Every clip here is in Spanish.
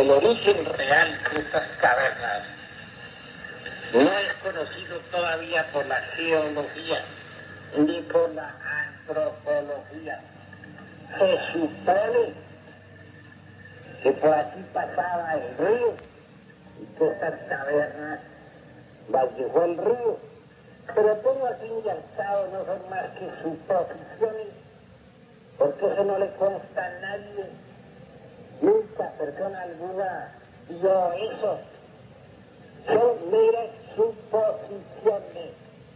el origen real de estas cavernas no es conocido todavía por la geología ni por la antropología. Se supone que por aquí pasaba el río y que estas cavernas las dejó el río, pero todo al fin y al cabo no son más que suposiciones, porque eso no le consta a nadie. Nunca persona alguna vio eso. Son meras suposiciones.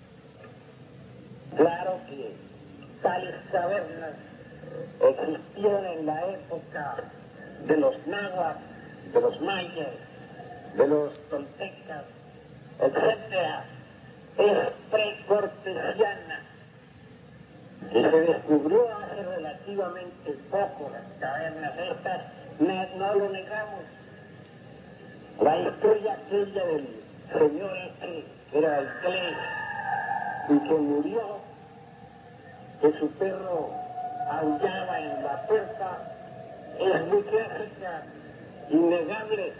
Claro que tales cavernas existieron en la época de los nahuas, de los mayas, de los toltecas, etc. Es precortesiana y se descubrió hace relativamente poco las cavernas estas, no lo negamos. La historia aquella del señor este, que era inglés y que murió, que su perro aullaba en la puerta, es muy clásica, innegable.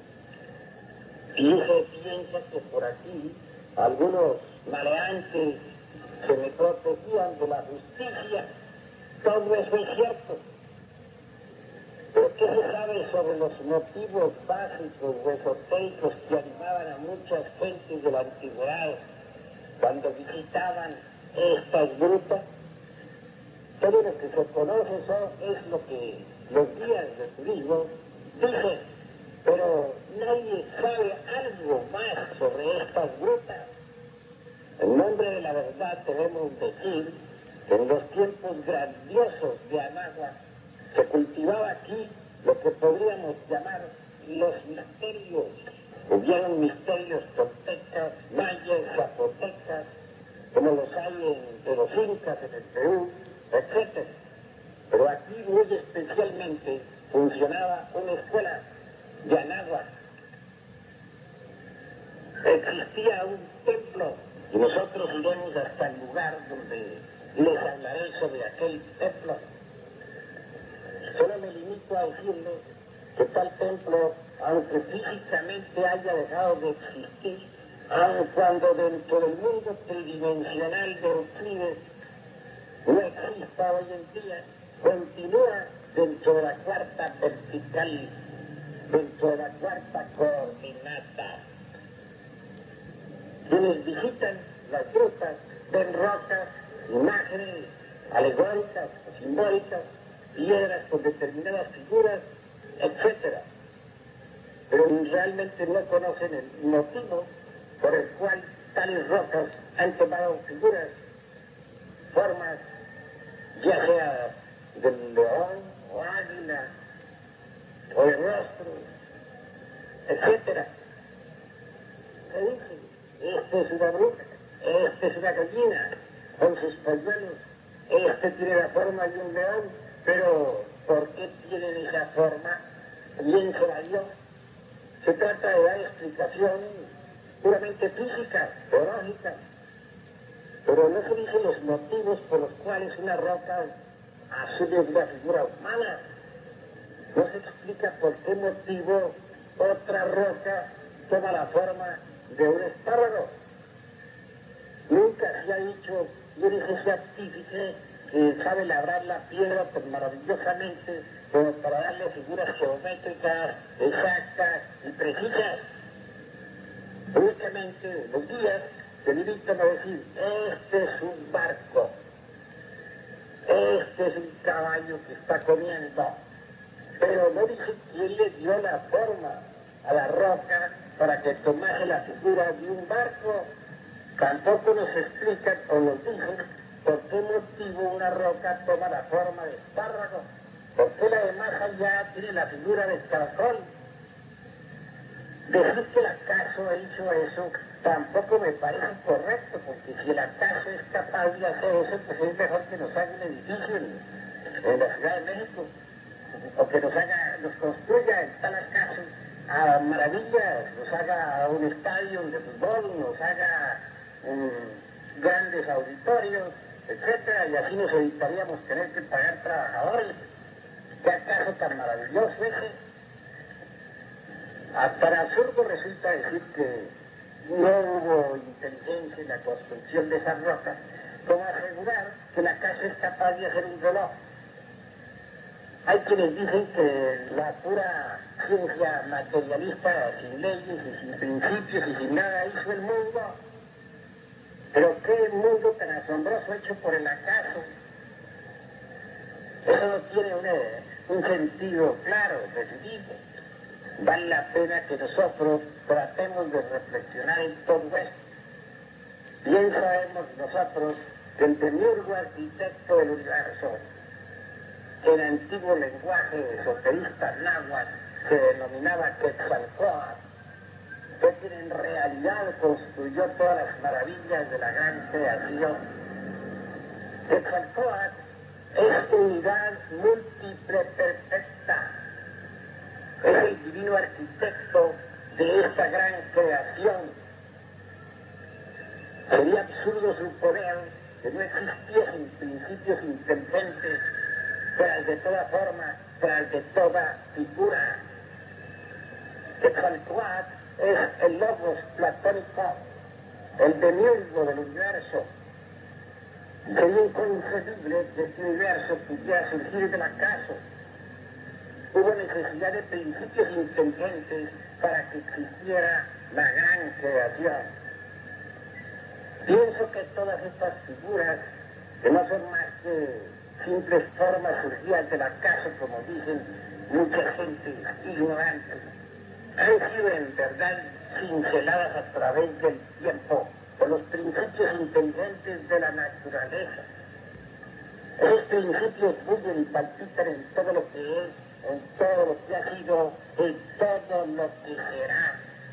Y se piensa que por aquí algunos maleantes se me protegían de la justicia. Todo eso es cierto. Pero ¿qué se sabe sobre los motivos básicos o esotéricos que animaban a muchas gentes de la antigüedad cuando visitaban estas grutas? Todo lo que se conoce es lo que los guías de turismo dicen, pero nadie sabe algo más sobre estas grutas. En nombre de la verdad debemos decir que en los tiempos grandiosos de Anáhuac se cultivaba aquí lo que podríamos llamar los misterios. Hubieron misterios toltecas, mayas, zapotecas, como los hay entre los incas en el Perú, etc. Pero aquí muy especialmente funcionaba una escuela de Anáhuac. Existía un templo y nosotros iremos hasta el lugar donde les hablaré sobre aquel templo. Solo me limito a decirles que tal templo, aunque físicamente haya dejado de existir, aun cuando dentro del mundo tridimensional de Euclides no exista hoy en día, continúa dentro de la cuarta vertical, dentro de la cuarta coordinata. Quienes visitan las grutas ven rocas, imágenes alegóricas o simbólicas, piedras con determinadas figuras, etc. Pero realmente no conocen el motivo por el cual tales rocas han tomado figuras, formas, ya sea del león o águila o de rostros, etc. Se dice, este es una bruja, este es una gallina con sus polluelos, este tiene la forma de un león. Pero, ¿por qué tienen esa forma? ¿Quién se la dio? Se trata de dar explicaciones puramente físicas, biológicas. Pero no se dicen los motivos por los cuales una roca asume una figura humana. No se explica por qué motivo otra roca toma la forma de un espárrago. Nunca se ha dicho, yo dije ese artífice que sabe labrar la piedra tan maravillosamente como para darle figuras geométricas, exactas y precisas. Únicamente los guías se limitan a decir, este es un barco, este es un caballo que está comiendo, pero no dice quién le dio la forma a la roca para que tomase la figura de un barco. Tampoco nos explican o nos dicen por qué motivo una roca toma la forma de espárrago, por qué la de más allá tiene la figura de caracol. Decir que el acaso hizo eso tampoco me parece correcto, porque si el acaso es capaz de hacer eso, pues es mejor que nos haga un edificio en la Ciudad de México, o que nos construya en tal acaso a maravillas, nos haga un estadio de fútbol, nos haga grandes auditorios, etcétera, y así nos evitaríamos tener que pagar trabajadores. ¿Qué acaso tan maravilloso ese? Hasta el absurdo resulta decir que no hubo inteligencia en la construcción de esas rocas, como asegurar que la casa es capaz de hacer un reloj. Hay quienes dicen que la pura ciencia materialista, sin leyes y sin principios y sin nada, hizo el mundo. Pero qué mundo tan asombroso hecho por el acaso. Eso no tiene un sentido claro, decidido. Vale la pena que nosotros tratemos de reflexionar en todo esto. Bien sabemos nosotros que el demiurgo arquitecto del universo, en antiguo lenguaje esoterista náhuatl, se denominaba Quetzalcóatl, que quien en realidad construyó todas las maravillas de la gran creación. Quetzalcóatl es unidad múltiple perfecta. Es el divino arquitecto de esta gran creación. Sería absurdo suponer que no existiesen principios inteligentes tras de toda forma, tras de toda figura. Quetzalcóatl es el logos platónico, el demiurgo del universo. Sería inconcebible que este universo pudiera surgir del acaso. Hubo necesidad de principios inteligentes para que existiera la gran creación. Pienso que todas estas figuras, que no son más que simples formas surgidas del acaso, como dicen mucha gente ignorante, han sido en verdad cinceladas a través del tiempo por los principios inteligentes de la naturaleza. Esos principios bullen y palpitan en todo lo que es, en todo lo que ha sido, en todo lo que será.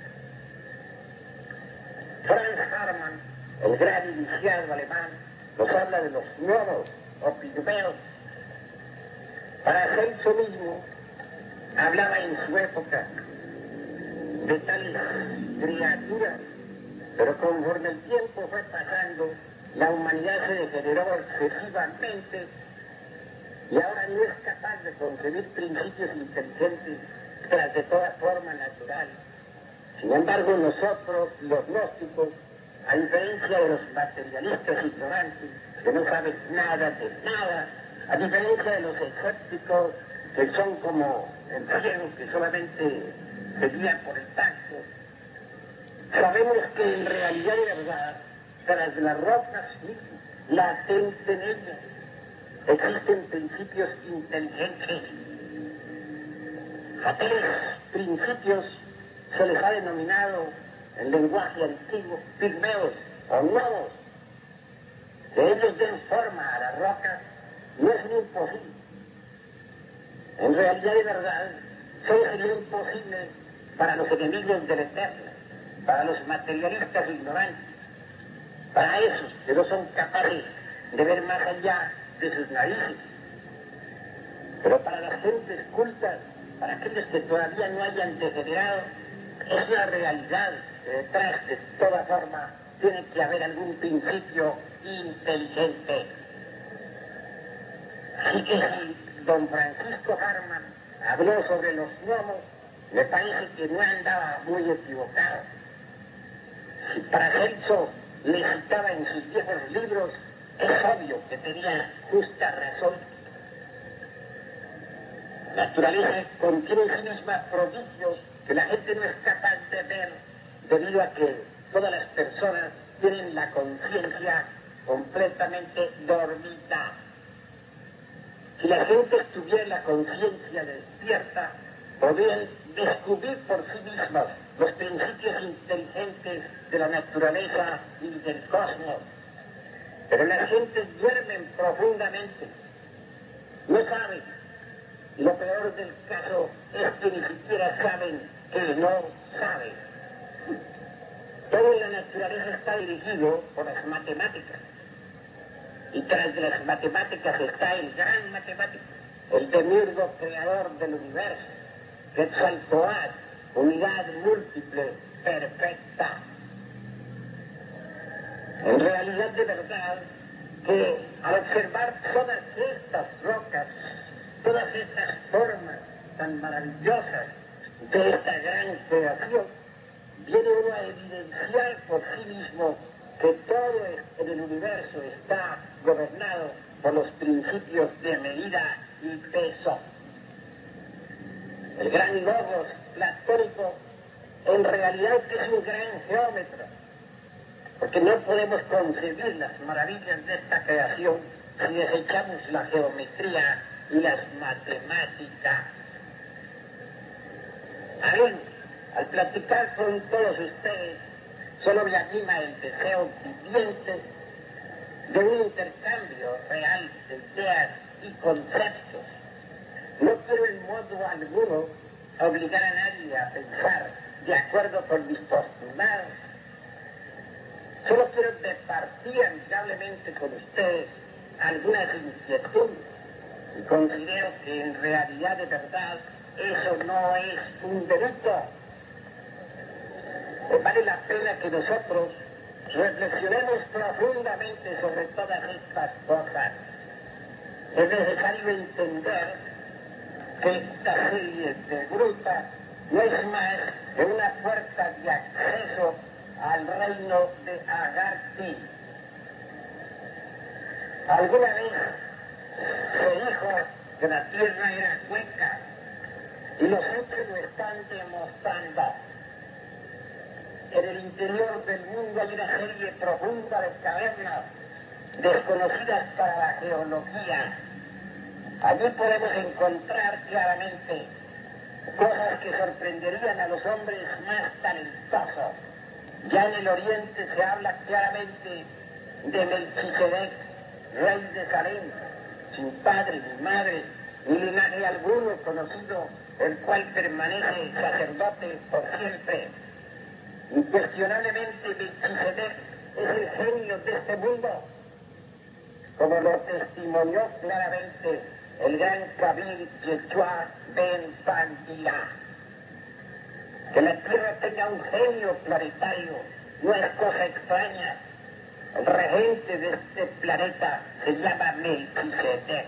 Franz Hartmann, el gran iniciado alemán, nos habla de los gnomos o pigmeos. Paracelso mismo hablaba en su época de tales criaturas, pero conforme el tiempo fue pasando, la humanidad se degeneró excesivamente y ahora no es capaz de concebir principios inteligentes tras de toda forma natural. Sin embargo, nosotros, los gnósticos, a diferencia de los materialistas ignorantes, que no saben nada de nada, a diferencia de los escépticos, que son como el ciego que solamente se guía por el tacto, sabemos que en realidad y verdad, tras de las rocas mismas, latente en ellas, existen principios inteligentes. A tales principios se les ha denominado en lenguaje antiguo pigmeos o gnomos. Que ellos den forma a las rocas no es imposible. En realidad y verdad, solo sería imposible para los enemigos del Eterno, para los materialistas ignorantes, para esos que no son capaces de ver más allá de sus narices. Pero para las gentes cultas, para aquellos que todavía no hayan degenerado, es una realidad que detrás de toda forma tiene que haber algún principio inteligente. Así que si don Francisco Hartmann habló sobre los gnomos, me parece que no andaba muy equivocado. Si Paracelso le citaba en sus viejos libros, es obvio que tenía justa razón. La naturaleza contiene en sí misma prodigios que la gente no es capaz de ver, debido a que todas las personas tienen la conciencia completamente dormida. Si la gente estuviera en la conciencia despierta, podrían descubrir por sí mismos los principios inteligentes de la naturaleza y del cosmos. Pero las gentes duermen profundamente, no saben, y lo peor del caso es que ni siquiera saben que no saben. Todo en la naturaleza está dirigido por las matemáticas, y tras de las matemáticas está el gran matemático, el demiurgo creador del universo, Quetzalcóatl, unidad múltiple, perfecta. En realidad, de verdad, que al observar todas estas rocas, todas estas formas tan maravillosas de esta gran creación, viene uno a evidenciar por sí mismo que todo en el universo está gobernado por los principios de medida y peso. El gran logos platónico en realidad es un gran geómetra, porque no podemos concebir las maravillas de esta creación si desechamos la geometría y las matemáticas. A mí, al platicar con todos ustedes, solo me anima el deseo viviente de un intercambio real de ideas y conceptos. No quiero en modo alguno obligar a nadie a pensar de acuerdo con mis postulados. Solo quiero departir amigablemente con ustedes algunas inquietudes y considero que en realidad de verdad eso no es un delito. Vale la pena que nosotros reflexionemos profundamente sobre todas estas cosas. Es necesario entender que esta serie de grutas no es más que una puerta de acceso al reino de Agartha. Alguna vez se dijo que la tierra era hueca y los hechos lo están demostrando. En el interior del mundo hay una serie profunda de cavernas desconocidas para la geología. Allí podemos encontrar claramente cosas que sorprenderían a los hombres más talentosos. Ya en el oriente se habla claramente de Melquisedec, rey de Salem, sin padre ni madre, ni linaje alguno conocido, el cual permanece sacerdote por siempre. Incuestionablemente Melquisedec es el genio de este mundo, como lo testimonió claramente el gran Kabir Yeshua Ben Pandila. Que la Tierra tenga un genio planetario no es cosa extraña. El regente de este planeta se llama Melquisedec.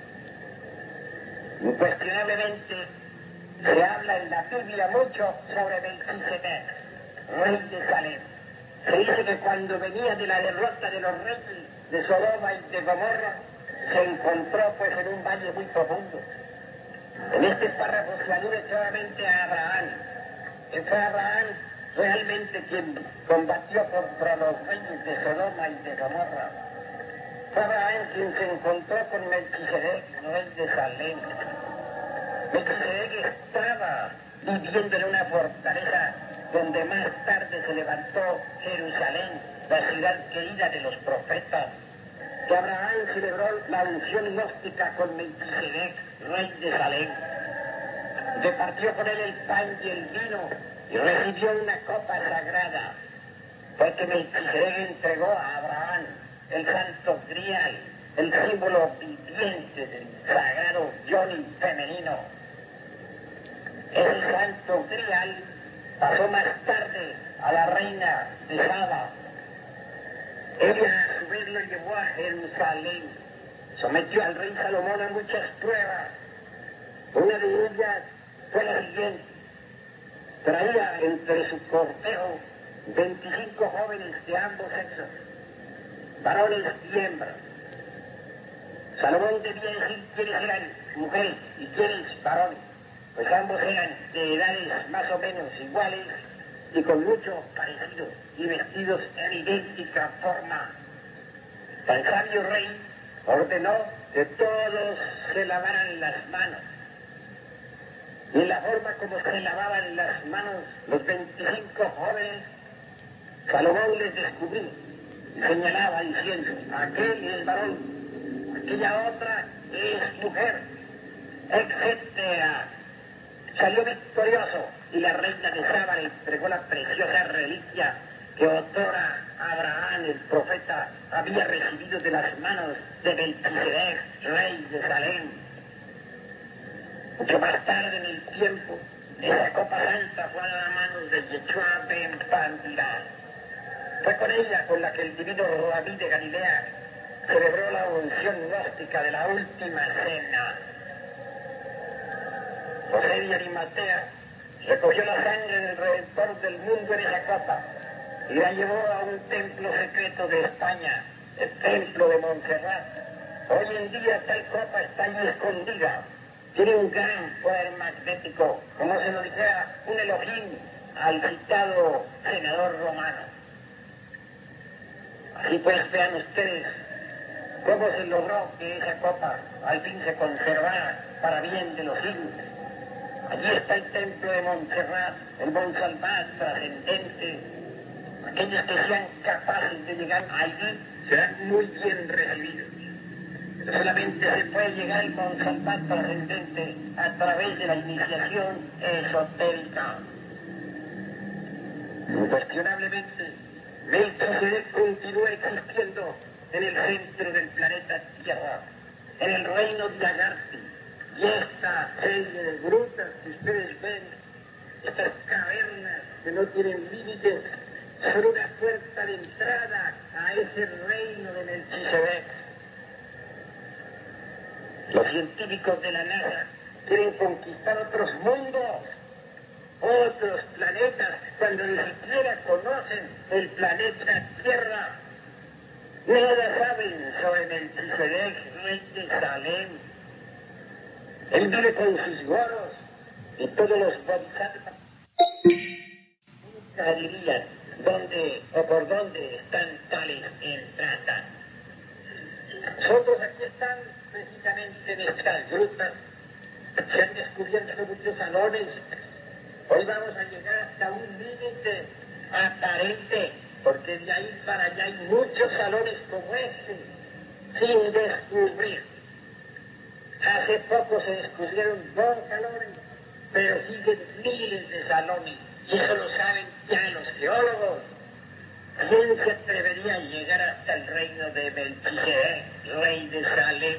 Incuestionablemente se habla en la Biblia mucho sobre Melquisedec, rey de Salem. Se dice que cuando venía de la derrota de los reyes de Sodoma y de Gomorra, se encontró pues en un valle muy profundo. En este párrafo se alude claramente a Abraham. Fue Abraham realmente quien combatió contra los reyes de Sodoma y de Gomorra. Fue Abraham quien se encontró con Melquisedec, rey de Salem. Melquisedec estaba viviendo en una fortaleza donde más tarde se levantó Jerusalén, la ciudad querida de los profetas. Que Abraham celebró la unción gnóstica con Melquisedec, rey de Salem. Repartió con él el pan y el vino y recibió una copa sagrada. Fue que Melquisedec entregó a Abraham el santo grial, el símbolo viviente del sagrado yoni femenino. Ese santo grial pasó más tarde a la reina de Saba. Ella a su vez lo llevó a Jerusalén. Sometió al rey Salomón a muchas pruebas. Una de ellas fue la siguiente. Traía entre su cortejo 25 jóvenes de ambos sexos, varones y hembras. Salomón debía decir quiénes eran mujeres y quiénes varones, pues ambos eran de edades más o menos iguales y con mucho parecido y vestidos en idéntica forma. El sabio rey ordenó que todos se lavaran las manos. Y en la forma como se lavaban las manos los 25 jóvenes, Salomón les descubrió y señalaba diciendo: aquel es varón, aquella otra es mujer, etcétera. Salió victorioso y la reina de Saba le entregó la preciosa reliquia que otrora Abraham, el profeta, había recibido de las manos de Melquisedec, rey de Salem. Mucho más tarde en el tiempo, esa copa santa fue a las manos de Yeshua Ben Pandila. Fue con ella con la que el divino Rabí de Galilea celebró la unción gnóstica de la última cena. José de Arimatea recogió la sangre del Redentor del mundo en esa copa y la llevó a un templo secreto de España, el templo de Montserrat. Hoy en día tal copa está allí escondida. Tiene un gran poder magnético, como se lo dijera un Elohim al citado senador romano. Así pues, vean ustedes cómo se logró que esa copa al fin se conservara para bien de los indios. Allí está el templo de Montserrat, el Monsalvat trascendente. Aquellos que sean capaces de llegar allí serán muy bien recibidos. Pero solamente se puede llegar al Monsalvat trascendente a través de la iniciación esotérica. Incuestionablemente, Melquisedec continúa existiendo en el centro del planeta Tierra, en el reino de Agartha. Y esta serie de grutas que ustedes ven, estas cavernas que no tienen límites, son una puerta de entrada a ese reino de Melquisedec. Los científicos de la NASA quieren conquistar otros mundos, otros planetas, cuando ni siquiera conocen el planeta Tierra. Nada saben sobre Melquisedec, rey de Salem. Él vive con sus goros y todos los bodhisattvas. Nunca dirían dónde o por dónde están tales entradas. Nosotros aquí están precisamente en estas grutas. Se han descubierto muchos salones. Hoy vamos a llegar hasta un límite aparente, porque de ahí para allá hay muchos salones como este, sin descubrir. Hace poco se descubrieron 2 salones, pero siguen miles de salones, y eso lo saben ya los geólogos. ¿Quién se atrevería a llegar hasta el reino de Melquisedec, rey de Salem?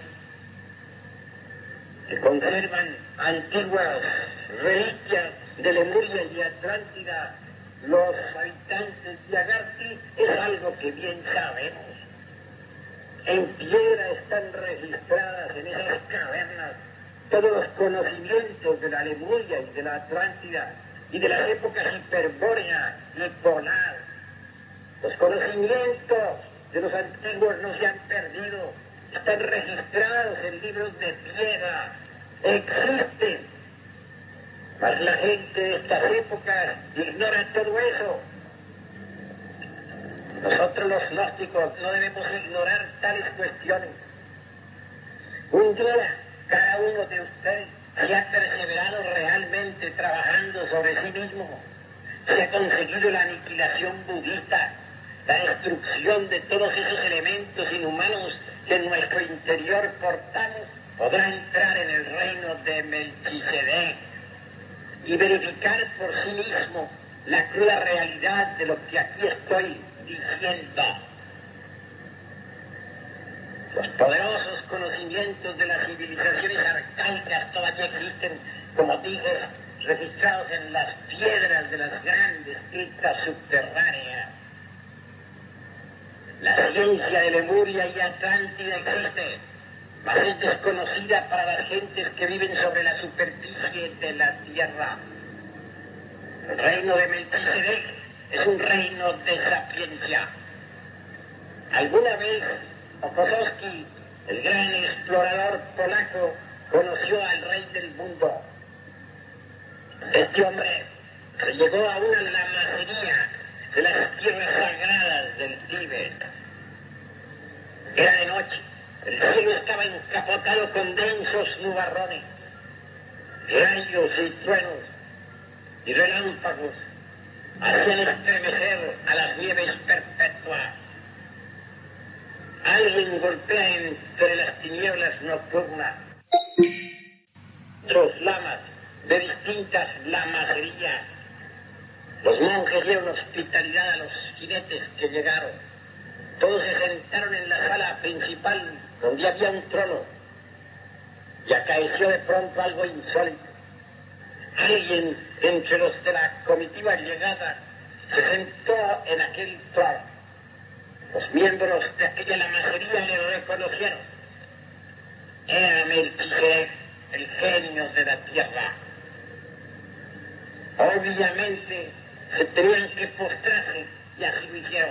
Se conservan antiguas reliquias de Lemuria y Atlántida. Los habitantes de Agartha es algo que bien sabemos. En piedra están registradas en esas cavernas todos los conocimientos de la Lemuria y de la Atlántida y de las épocas hiperbórea y polar. Los conocimientos de los antiguos no se han perdido, están registrados en libros de piedra, existen. Mas la gente de estas épocas ignora todo eso. Nosotros los gnósticos no debemos ignorar tales cuestiones. Un día, cada uno de ustedes se ha perseverado realmente trabajando sobre sí mismo. Se ha conseguido la aniquilación budista, la destrucción de todos esos elementos inhumanos que en nuestro interior portamos. Podrá entrar en el reino de Melquisedec y verificar por sí mismo la cruda realidad de lo que aquí estoy diciendo. Los poderosos conocimientos de las civilizaciones arcaicas todavía existen, como dije, registrados en las piedras de las grandes criptas subterráneas. La ciencia de Lemuria y Atlántida existe, mas es desconocida para las gentes que viven sobre la superficie de la tierra. El reino de Melquisedec es un reino de sapiencia. Alguna vez Okossowski, el gran explorador polaco, conoció al rey del mundo. Este hombre se llegó a una lamacería de las tierras sagradas del Tíbet. Era de noche, el cielo estaba encapotado con densos nubarrones, rayos y truenos y relámpagos hacían estremecer a las nieves perpetuas. Alguien golpea entre las tinieblas nocturnas. Los lamas de distintas lamacerías. Los monjes dieron hospitalidad a los jinetes que llegaron. Todos se sentaron en la sala principal donde había un trono. Y acaeció de pronto algo insólito. Alguien entre los de la comitiva llegada se sentó en aquel trono. Los miembros de aquella lamacería le reconocieron. Era Melquisedec, el genio de la tierra. obviamente se tenían que postrarse, y así lo hicieron.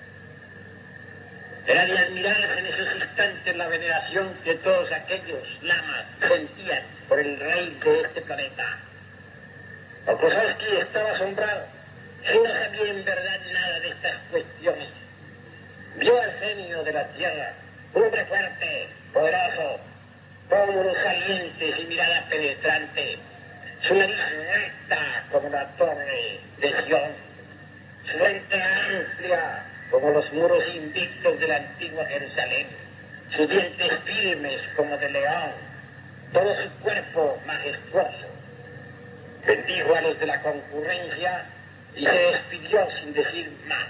Era de admirarse en esos instantes la veneración que todos aquellos lamas sentían por el rey de este planeta. Okossowski estaba asombrado. Él no sabía en verdad nada de estas cuestiones. Vio al genio de la tierra, un hombre fuerte, poderoso, pómulos salientes y mirada penetrante, su nariz recta como la torre de Sion, su frente amplia como los muros invictos de la antigua Jerusalén, sus dientes firmes como de león, todo su cuerpo majestuoso. Bendijo a los de la concurrencia y se despidió sin decir más.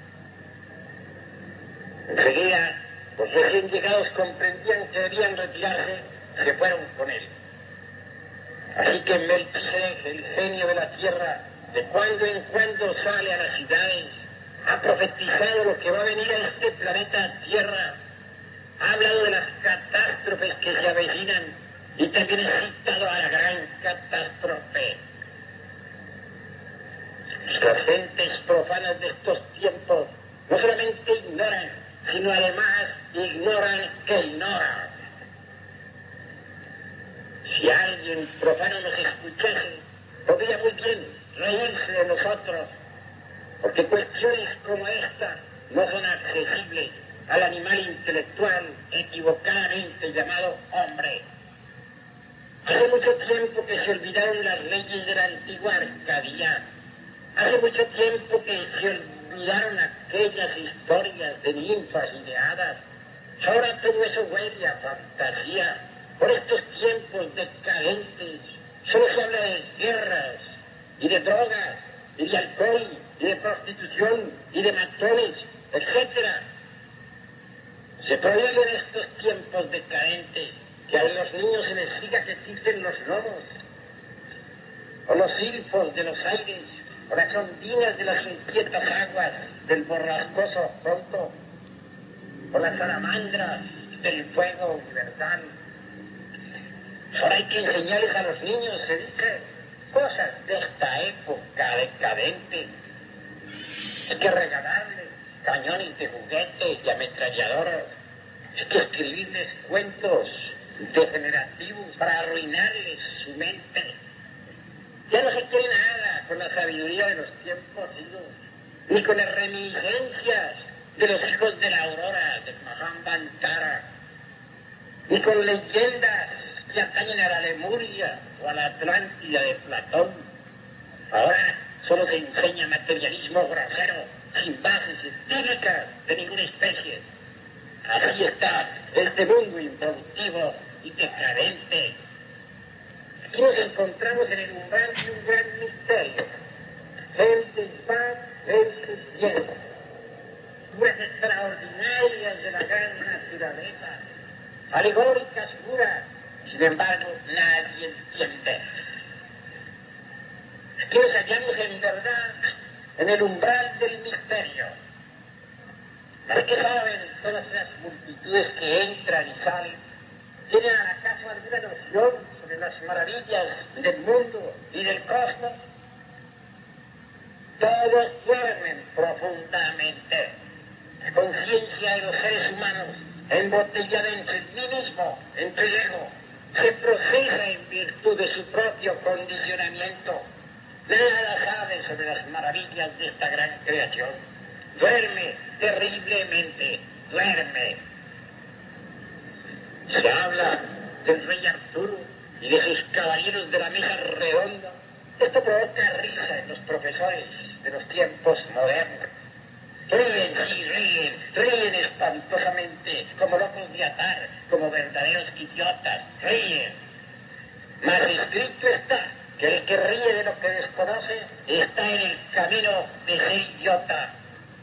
Enseguida, los recién llegados comprendían que debían retirarse, se fueron con él. Así que Melquisedec, el genio de la tierra, de cuando en cuando sale a las ciudades, ha profetizado lo que va a venir a este planeta Tierra, ha hablado de las catástrofes que se avecinan y también ha citado a la gran catástrofe. Las gentes profanas de estos tiempos no solamente ignoran, sino además ignoran que ignoran. Si alguien profano nos escuchase, podría muy bien reírse de nosotros, porque cuestiones como esta no son accesibles al animal intelectual equivocadamente llamado hombre. Hace mucho tiempo que se olvidaron las leyes de la antigua Arcadia. Hace mucho tiempo que se olvidaron aquellas historias de ninfas y de hadas. Ahora todo eso huele a fantasía. Por estos tiempos decadentes solo se habla de guerras y de drogas y de alcohol y de prostitución y de matones, etc. Se prohíbe en estos tiempos decadentes que a los niños se les diga que existen los lobos, o los silfos de los aires, o las ondinas de las inquietas aguas del borrascoso fondo, o las salamandras del fuego universal. Ahora hay que enseñarles a los niños, se dice, cosas de esta época decadente. Hay que regalarles cañones de juguetes y ametralladoras. Hay que escribirles cuentos degenerativos para arruinarles su mente. Ya no se quiere nada con la sabiduría de los tiempos idos, ni con las reminiscencias de los hijos de la aurora de Mahabharata, ni con leyendas que atañen a la Lemuria o a la Atlántida de Platón. Ahora solo se enseña materialismo grosero, sin bases científicas de ninguna especie. Así está este mundo improductivo y decadente. Aquí nos encontramos en el umbral de un gran misterio. Gentes más, gentes bien. Figuras extraordinarias de la gran naturaleza. Alegóricas figuras. Sin embargo, nadie entiende. Aquí nos hallamos en verdad en el umbral del misterio. Las que saben todas las multitudes que entran y salen, ¿tienen acaso alguna noción sobre las maravillas del mundo y del cosmos? Todos duermen profundamente. La conciencia de los seres humanos, embotellada entre el mí mismo, entre el ego, se procesa en virtud de su propio condicionamiento. Nada sabe sobre las maravillas de esta gran creación. Duerme terriblemente, duerme. Se habla del rey Arturo y de sus caballeros de la mesa redonda. Esto provoca risa en los profesores de los tiempos modernos. Ríen, sí, ríen espantosamente, como locos de atar, como verdaderos idiotas, ríen. Mas escrito está que el que ríe de lo que desconoce está en el camino de ser idiota.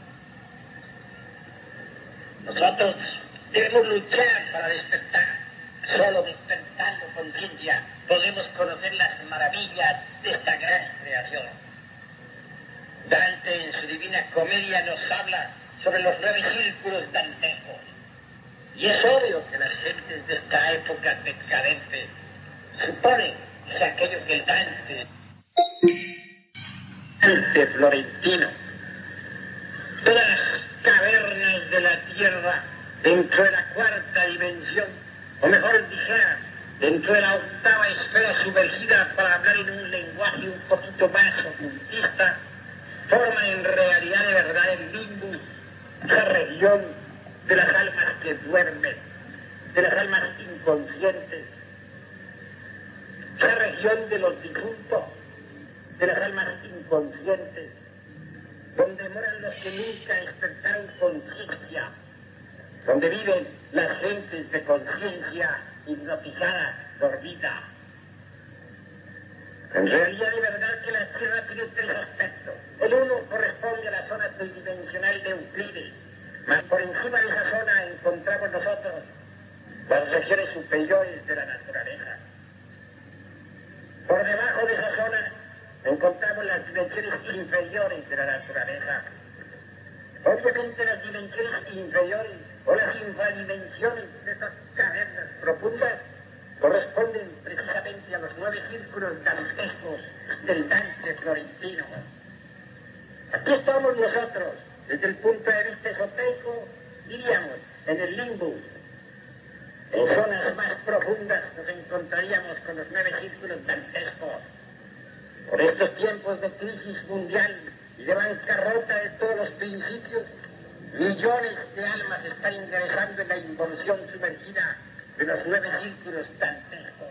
Nosotros debemos luchar para despertar. Solo despertando conciencia podemos conocer las maravillas de esta gran creación. Dante en su Divina Comedia nos habla sobre los 9 círculos dantescos. Y es obvio que las gentes de esta época decadente suponen que aquello que Dante Dante florentino. Todas las cavernas de la Tierra dentro de la cuarta dimensión, o mejor dijera, dentro de la octava esfera sumergida, para hablar en un lenguaje un poquito más ocultista, forman en realidad de verdad el limbo, esa región de las almas que duermen, de las almas inconscientes, esa región de los difuntos, de las almas inconscientes, donde moran los que nunca despertaron conciencia, donde viven las gentes de conciencia hipnotizada, dormida. En realidad, de verdad que la Tierra tiene tres aspectos. El uno corresponde a la zona tridimensional de Euclides, mas por encima de esa zona encontramos nosotros las regiones superiores de la naturaleza. Por debajo de esa zona encontramos las dimensiones inferiores de la naturaleza. Obviamente las dimensiones inferiores o las infradimensiones de estas cavernas profundas corresponden precisamente a los 9 círculos dantescos del Dante florentino. Aquí estamos nosotros, desde el punto de vista esotérico, diríamos, en el limbo. En zonas más profundas nos encontraríamos con los 9 círculos dantescos. Por estos tiempos de crisis mundial y de bancarrota de todos los principios, millones de almas están ingresando en la involución sumergida de los 9 círculos dantescos.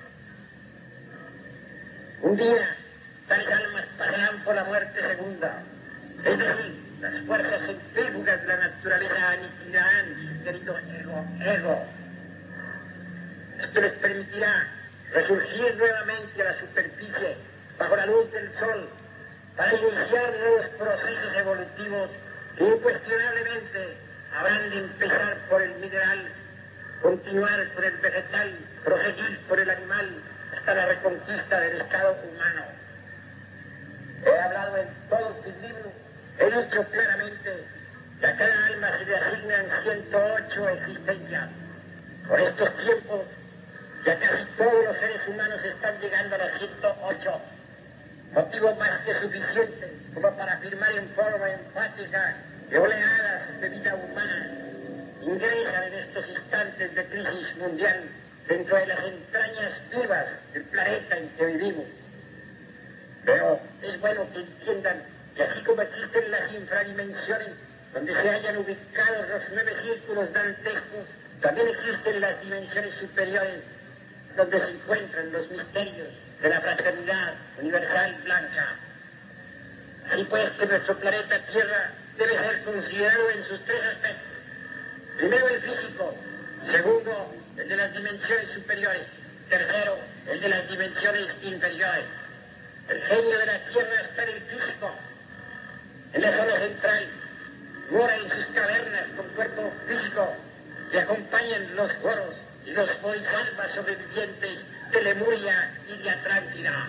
Un día, tales almas pasarán por la muerte segunda, es decir, las fuerzas centrífugas de la naturaleza aniquilarán su querido ego. Esto les permitirá resurgir nuevamente a la superficie bajo la luz del sol para iniciar nuevos procesos evolutivos que incuestionablemente habrán de empezar por el mineral, continuar por el vegetal, proseguir por el animal hasta la reconquista del estado humano. He hablado en todos mis libros, he dicho claramente que a cada alma se le asignan 108 existencias. Por estos tiempos, ya casi todos los seres humanos están llegando a las 108. Motivo más que suficiente como para afirmar en forma enfática que oleadas de vida humana ingresan en estos instantes de crisis mundial dentro de las entrañas vivas del planeta en que vivimos. Pero es bueno que entiendan que así como existen las infradimensiones donde se hayan ubicado los 9 círculos dantescos, también existen las dimensiones superiores donde se encuentran los misterios de la fraternidad universal blanca. Así pues que nuestro planeta Tierra debe ser considerado en sus 3 aspectos. Primero, el físico. Segundo, el de las dimensiones superiores. Tercero, el de las dimensiones inferiores. El genio de la Tierra está en el físico, en la zona central. Mora en sus cavernas con cuerpo físico que acompañan los foros y los boisalvas sobrevivientes de Lemuria y de Atlántida.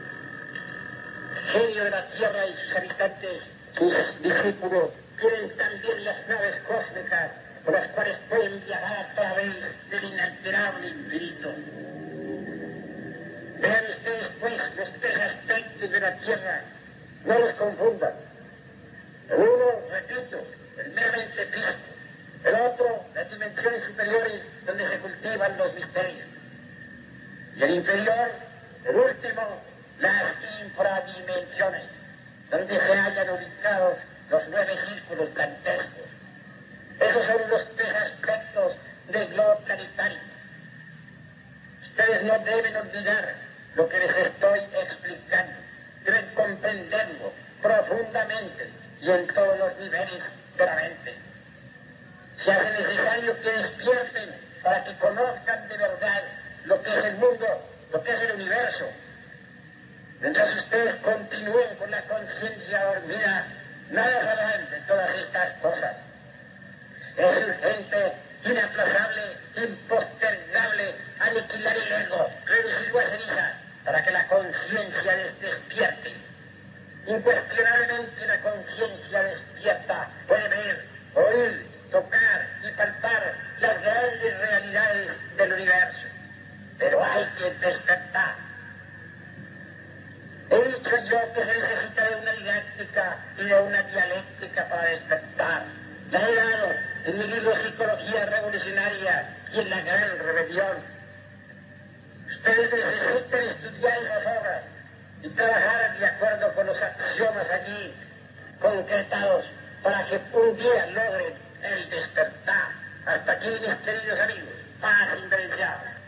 El genio de la Tierra y sus habitantes, sus discípulos, tienen también las naves cósmicas por las cuales pueden viajar a través del inalterable infinito. Vean ustedes, pues, los 3 aspectos de la Tierra, no los confundan. El uno, repito, el meramente físico. El otro, las dimensiones superiores donde se cultivan los misterios. Y el inferior, el último, las infradimensiones, donde se hallan ubicados los 9 círculos dantescos. Esos son los 3 aspectos del globo planetario. Ustedes no deben olvidar lo que les estoy explicando. Deben comprenderlo profundamente y en todos los niveles de la mente. Se hace necesario que despierten para que conozcan de verdad lo que es el mundo, lo que es el universo. Mientras ustedes continúen con la conciencia dormida, nada sabrán de todas estas cosas. Es urgente, inaplazable, impostergable aniquilar el ego, reducirlo a ceniza, para que la conciencia despierte. Incuestionablemente la conciencia despierta puede ver, oír, tocar y palpar las grandes realidades del universo. Pero hay que despertar. He dicho yo que se necesita de una filosofía y de una dialéctica para despertar. La he dado en mi libro Psicología Revolucionaria y en La Gran Rebelión. Ustedes necesitan estudiar esas obras y trabajar de acuerdo con los axiomas allí concretados para que un día logren el despertar. Hasta aquí, mis queridos amigos, paz invencible.